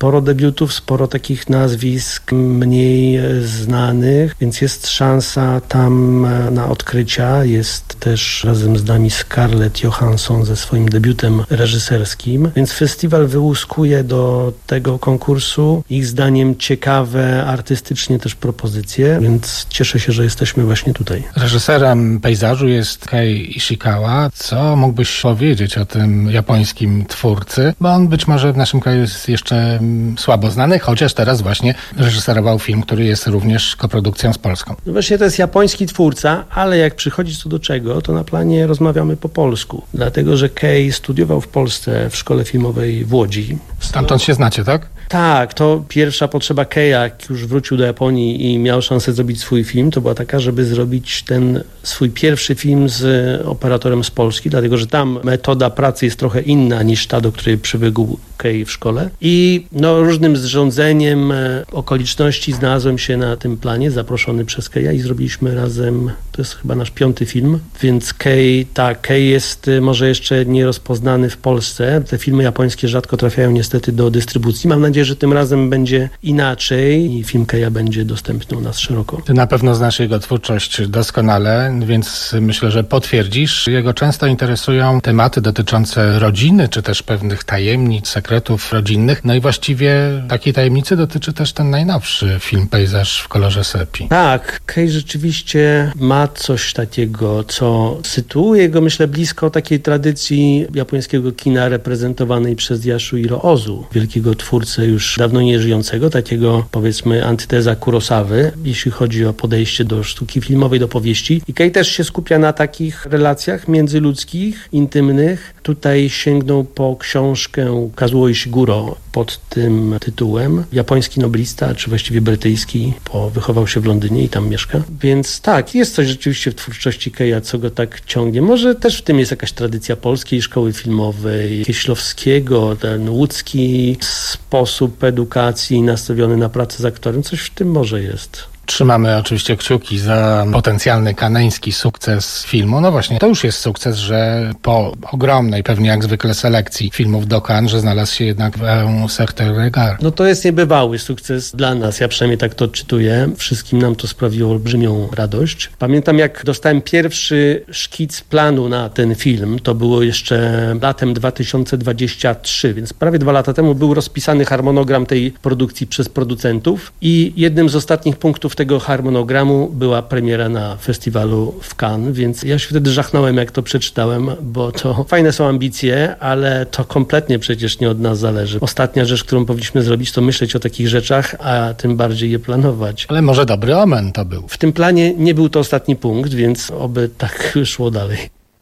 Speaker 7: sporo debiutów, sporo takich nazwisk mniej znanych, więc jest szansa tam na odkrycia. Jest też razem z nami Scarlett Johansson ze swoim debiutem reżyserskim, więc festiwal wyłuskuje do tego konkursu ich zdaniem ciekawe artystycznie też propozycje, więc cieszę się, że jesteśmy właśnie tutaj.
Speaker 4: Reżyserem pejzażu jest Kei Ishikawa. Co mógłbyś powiedzieć o tym japońskim twórcy? Bo on być może w naszym kraju jest jeszcze słabo znany, chociaż teraz właśnie reżyserował film, który jest również koprodukcją z Polską.
Speaker 7: No właśnie to jest japoński twórca, ale jak przychodzi co do czego, to na planie rozmawiamy po polsku. Dlatego, że Kei studiował w Polsce w szkole filmowej w Łodzi.
Speaker 4: Stamtąd się znacie, tak?
Speaker 7: Tak, to pierwsza potrzeba Keia, jak już wrócił do Japonii i miał szansę zrobić swój film, to była taka, żeby zrobić ten swój pierwszy film z operatorem z Polski, dlatego, że tam metoda pracy jest trochę inna niż ta, do której przywykł Kei w szkole. I no, różnym zrządzeniem okoliczności znalazłem się na tym planie, zaproszony przez Keia i zrobiliśmy razem, to jest chyba nasz piąty film, więc Kei, tak, Kei jest może jeszcze nierozpoznany w Polsce. Te filmy japońskie rzadko trafiają niestety do dystrybucji. Mam nadzieję, że tym razem będzie inaczej i film Keia będzie dostępny u nas szeroko.
Speaker 4: Ty na pewno znasz jego twórczość doskonale, więc myślę, że potwierdzisz. Jego często interesują tematy dotyczące rodziny, czy też pewnych tajemnic, sekretów rodzinnych. No i właściwie takiej tajemnicy dotyczy też ten najnowszy film Pejzaż w kolorze sepi.
Speaker 7: Tak, Kei rzeczywiście ma coś takiego, co sytuuje go, myślę, blisko takiej tradycji japońskiego kina reprezentowanej przez Yasuhiro Ozu, wielkiego twórcę już dawno nieżyjącego, takiego powiedzmy antyteza Kurosawy, jeśli chodzi o podejście do sztuki filmowej, do powieści. I Kei też się skupia na takich relacjach międzyludzkich, intymnych. Tutaj sięgnął po książkę Kazuo Ishiguro pod tym tytułem. Japoński noblista, czy właściwie brytyjski, bo wychował się w Londynie i tam mieszka. Więc tak, jest coś rzeczywiście w twórczości Keia, co go tak ciągnie. Może też w tym jest jakaś tradycja polskiej szkoły filmowej, Kieślowskiego, ten łódzki sposób edukacji nastawiony na pracę z aktorem. Coś w tym może jest.
Speaker 4: Trzymamy oczywiście kciuki za potencjalny kaneński sukces filmu. No właśnie, to już jest sukces, że po ogromnej, pewnie jak zwykle, selekcji filmów do Cannes, że znalazł się jednak w Un certain regard.
Speaker 7: No to jest niebywały sukces dla nas, ja przynajmniej tak to odczytuję. Wszystkim nam to sprawiło olbrzymią radość. Pamiętam, jak dostałem pierwszy szkic planu na ten film, to było jeszcze latem dwa tysiące dwudziestego trzeciego, więc prawie dwa lata temu był rozpisany harmonogram tej produkcji przez producentów i jednym z ostatnich punktów tego harmonogramu była premiera na festiwalu w Cannes, więc ja się wtedy żachnąłem, jak to przeczytałem, bo to fajne są ambicje, ale to kompletnie przecież nie od nas zależy. Ostatnia rzecz, którą powinniśmy zrobić, to myśleć o takich rzeczach, a tym bardziej je planować.
Speaker 4: Ale może dobry omen to był.
Speaker 7: W tym planie nie był to ostatni punkt, więc oby tak szło dalej.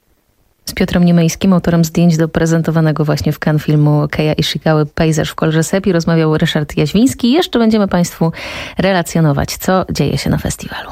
Speaker 3: Z Piotrem Niemejskim, autorem zdjęć do prezentowanego właśnie w Cannes filmu Keia Ishikawy Pejzaż w kolorze sepi, rozmawiał Ryszard Jaźwiński. Jeszcze będziemy Państwu relacjonować, co dzieje się na festiwalu.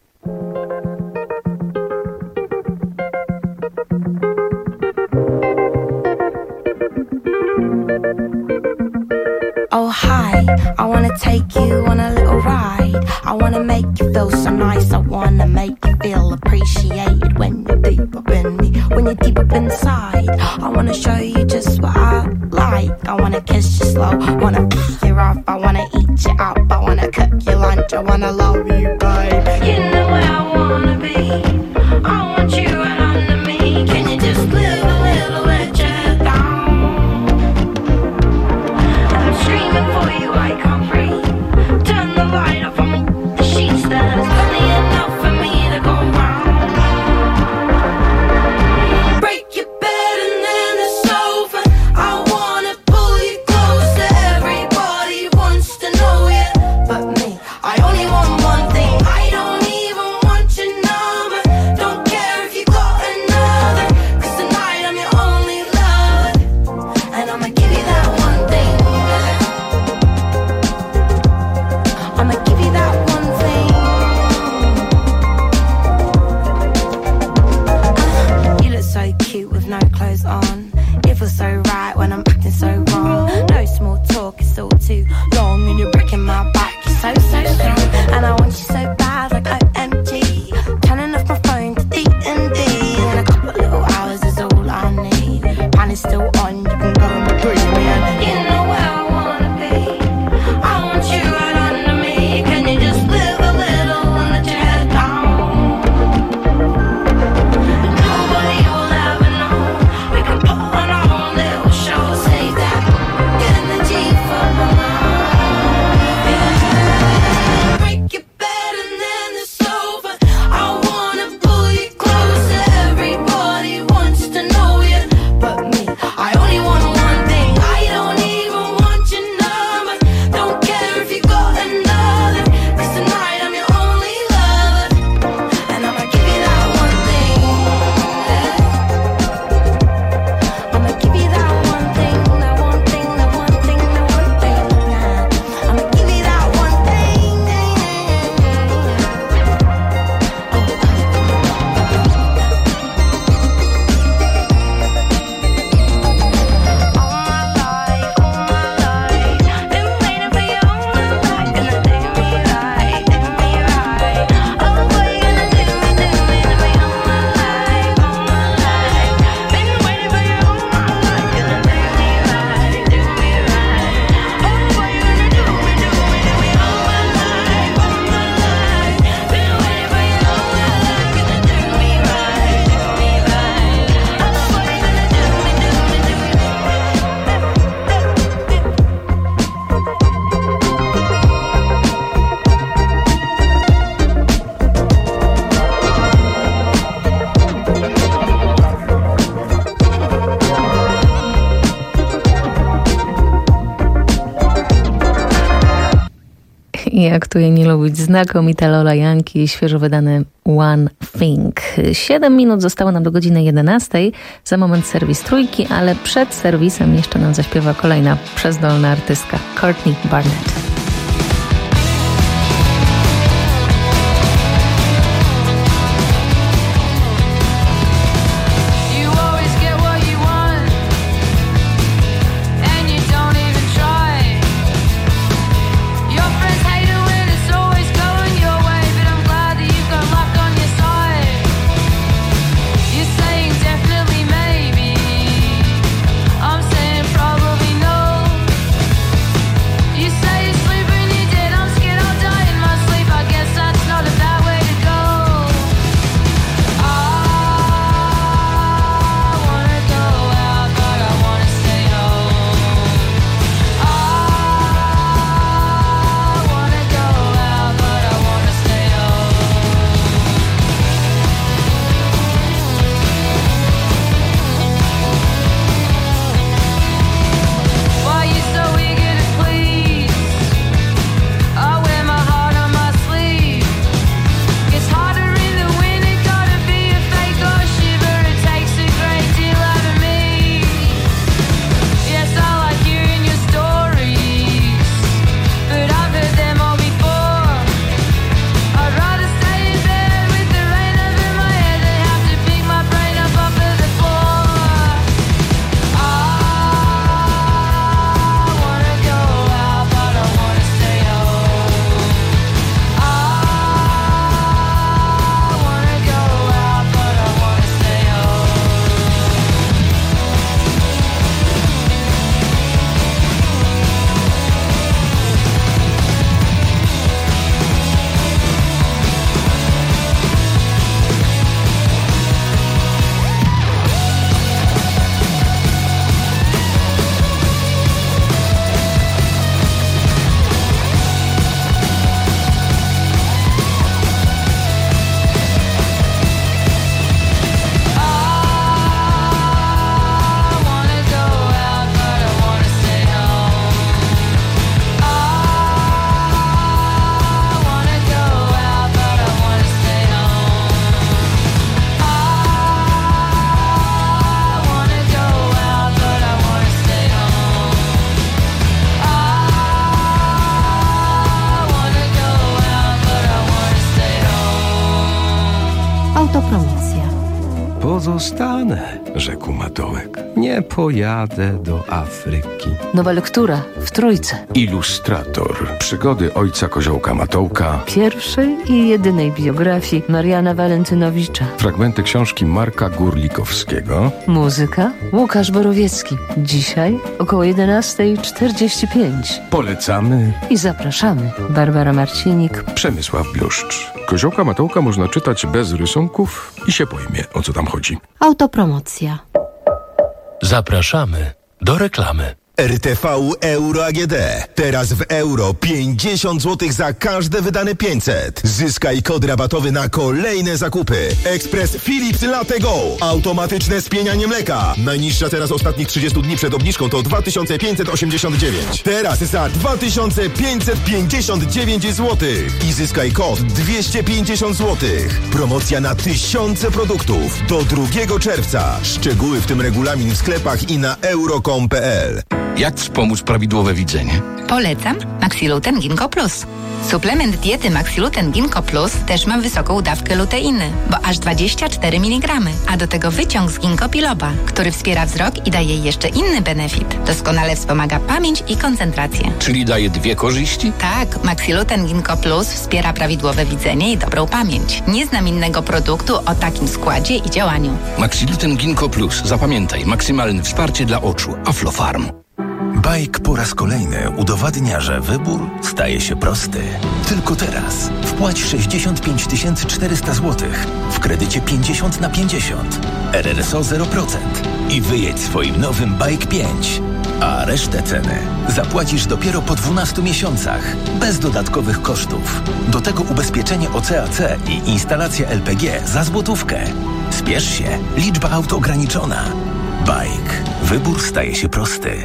Speaker 8: Oh hi, I wanna take you on a little ride. I wanna make you feel so nice. I wanna make you feel appreciated when you're deep up in me, when you're deep up inside. I wanna show you just what I like. I wanna kiss you slow, wanna pick you up. I wanna eat you up, I wanna cook your lunch. I wanna love you, babe. You know where I wanna be. I want you right under me. Can you just live a little bit down? I'm screaming for you, I can't breathe. Turn the light off on the sheets. There's plenty enough for me to go round. Break your bed and then it's over. I wanna pull you closer. Everybody wants to know you, but me. I only want one thing. I don't even want your number. Don't care if you got
Speaker 3: I jak tu jej nie lubić, znakomita Lola Janki, świeżo wydany One Thing. Siedem minut zostało nam do godziny jedenastej. Za moment serwis trójki, ale przed serwisem jeszcze nam zaśpiewa kolejna przezdolna artystka, Courtney Barnett.
Speaker 9: Autopromocja.
Speaker 13: Pozostanę, rzekł Matołek. Nie pojadę do Afryki.
Speaker 9: Nowa lektura w Trójce.
Speaker 13: Ilustrator. Przygody ojca Koziołka Matołka.
Speaker 9: Pierwszej i jedynej biografii Mariana Walentynowicza.
Speaker 13: Fragmenty książki Marka Górlikowskiego.
Speaker 9: Muzyka Łukasz Borowiecki. Dzisiaj około jedenasta czterdzieści pięć.
Speaker 13: Polecamy
Speaker 9: i zapraszamy. Barbara Marcinik,
Speaker 13: Przemysław Bluszcz. Koziołka Matołka można czytać bez rysunków i się pojmie, o co tam chodzi.
Speaker 9: Autopromocja.
Speaker 2: Zapraszamy do reklamy.
Speaker 21: R T V Euro A G D. Teraz w euro pięćdziesiąt złotych za każde wydane pięćset. Zyskaj kod rabatowy na kolejne zakupy. Ekspres Philips Latte Go. Automatyczne spienianie mleka. Najniższa teraz ostatnich trzydziestu dni przed obniżką to dwa tysiące pięćset osiemdziesiąt dziewięć. Teraz za dwa tysiące pięćset pięćdziesiąt dziewięć złotych. I zyskaj kod dwieście pięćdziesiąt złotych. Promocja na tysiące produktów. Do drugiego czerwca. Szczegóły w tym regulamin w sklepach i na euro kropka com kropka p l.
Speaker 14: Jak wspomóc prawidłowe widzenie?
Speaker 17: Polecam Maxiluten Ginkgo Plus. Suplement diety Maxiluten Ginkgo Plus też ma wysoką dawkę luteiny, bo aż dwadzieścia cztery miligramy, a do tego wyciąg z ginkgo biloba, który wspiera wzrok i daje jeszcze inny benefit. Doskonale wspomaga pamięć i koncentrację.
Speaker 14: Czyli daje dwie korzyści?
Speaker 17: Tak, Maxiluten Ginkgo Plus wspiera prawidłowe widzenie i dobrą pamięć. Nie znam innego produktu o takim składzie i działaniu.
Speaker 14: Maxiluten Ginkgo Plus. Zapamiętaj, maksymalne wsparcie dla oczu. Aflofarm.
Speaker 25: Bajk po raz kolejny udowadnia, że wybór staje się prosty. Tylko teraz wpłać sześćdziesiąt pięć tysięcy czterysta złotych w kredycie pięćdziesiąt na pięćdziesiąt, R R S O zero procent i wyjedź swoim nowym Bike pięć. A resztę ceny zapłacisz dopiero po dwunastu miesiącach, bez dodatkowych kosztów. Do tego ubezpieczenie O C A C i instalacja L P G za złotówkę. Spiesz się, liczba aut ograniczona. Bike. Wybór staje się prosty.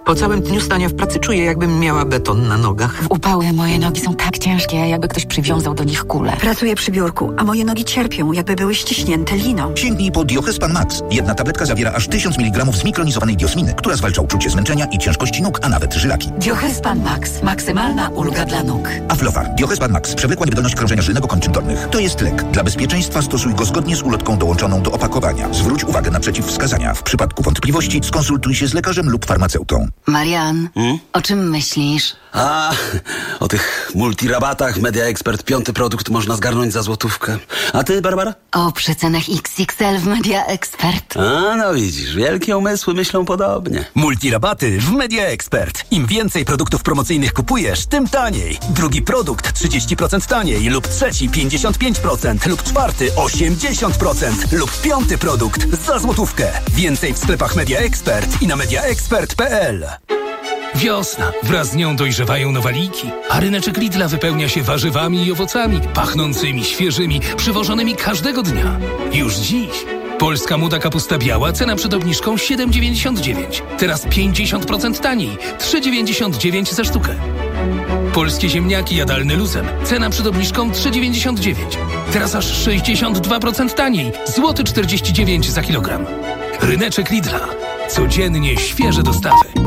Speaker 11: Po całym dniu stania w pracy czuję, jakbym miała beton na nogach.
Speaker 12: W upały moje nogi są tak ciężkie, jakby ktoś przywiązał do nich kulę.
Speaker 16: Pracuję przy biurku, a moje nogi cierpią, jakby były ściśnięte liną.
Speaker 18: Sięgnij po Diochespan Max. Jedna tabletka zawiera aż tysiąc miligramów zmikronizowanej diosminy, która zwalcza uczucie zmęczenia i ciężkości nóg, a nawet żylaki.
Speaker 12: Diochespan Max. Maksymalna ulga dla nóg.
Speaker 18: Aflofar. Diochespan Max. Przewlekła niewydolność krążenia żylnego kończyn dolnych. To jest lek. Dla bezpieczeństwa stosuj go zgodnie z ulotką dołączoną do opakowania. Zwróć uwagę na przeciwwskazania. W przypadku wątpliwości skonsultuj się z lekarzem lub farmaceutą.
Speaker 12: Marian, hmm? o czym myślisz?
Speaker 19: A, o tych multirabatach Media Expert, piąty produkt można zgarnąć za złotówkę. A ty, Barbara?
Speaker 12: O przecenach X X L w Media Expert.
Speaker 19: A, no widzisz, wielkie umysły myślą podobnie.
Speaker 1: Multirabaty w Media Expert. Im więcej produktów promocyjnych kupujesz, tym taniej. Drugi produkt trzydzieści procent taniej lub trzeci pięćdziesiąt pięć procent lub czwarty osiemdziesiąt procent lub piąty produkt za złotówkę. Więcej w sklepach Media Expert i na mediaexpert kropka p l.
Speaker 26: Wiosna. Wraz z nią dojrzewają nowaliki, a ryneczek Lidla wypełnia się warzywami i owocami, pachnącymi, świeżymi, przywożonymi każdego dnia. Już dziś. Polska młoda kapusta biała, cena przed obniżką siedem dziewięćdziesiąt dziewięć. Teraz pięćdziesiąt procent taniej, trzy dziewięćdziesiąt dziewięć za sztukę. Polskie ziemniaki jadalne luzem, cena przed obniżką trzy dziewięćdziesiąt dziewięć. Teraz aż sześćdziesiąt dwa procent taniej, złoty czterdzieści dziewięć za kilogram. Ryneczek Lidla. Codziennie świeże dostawy.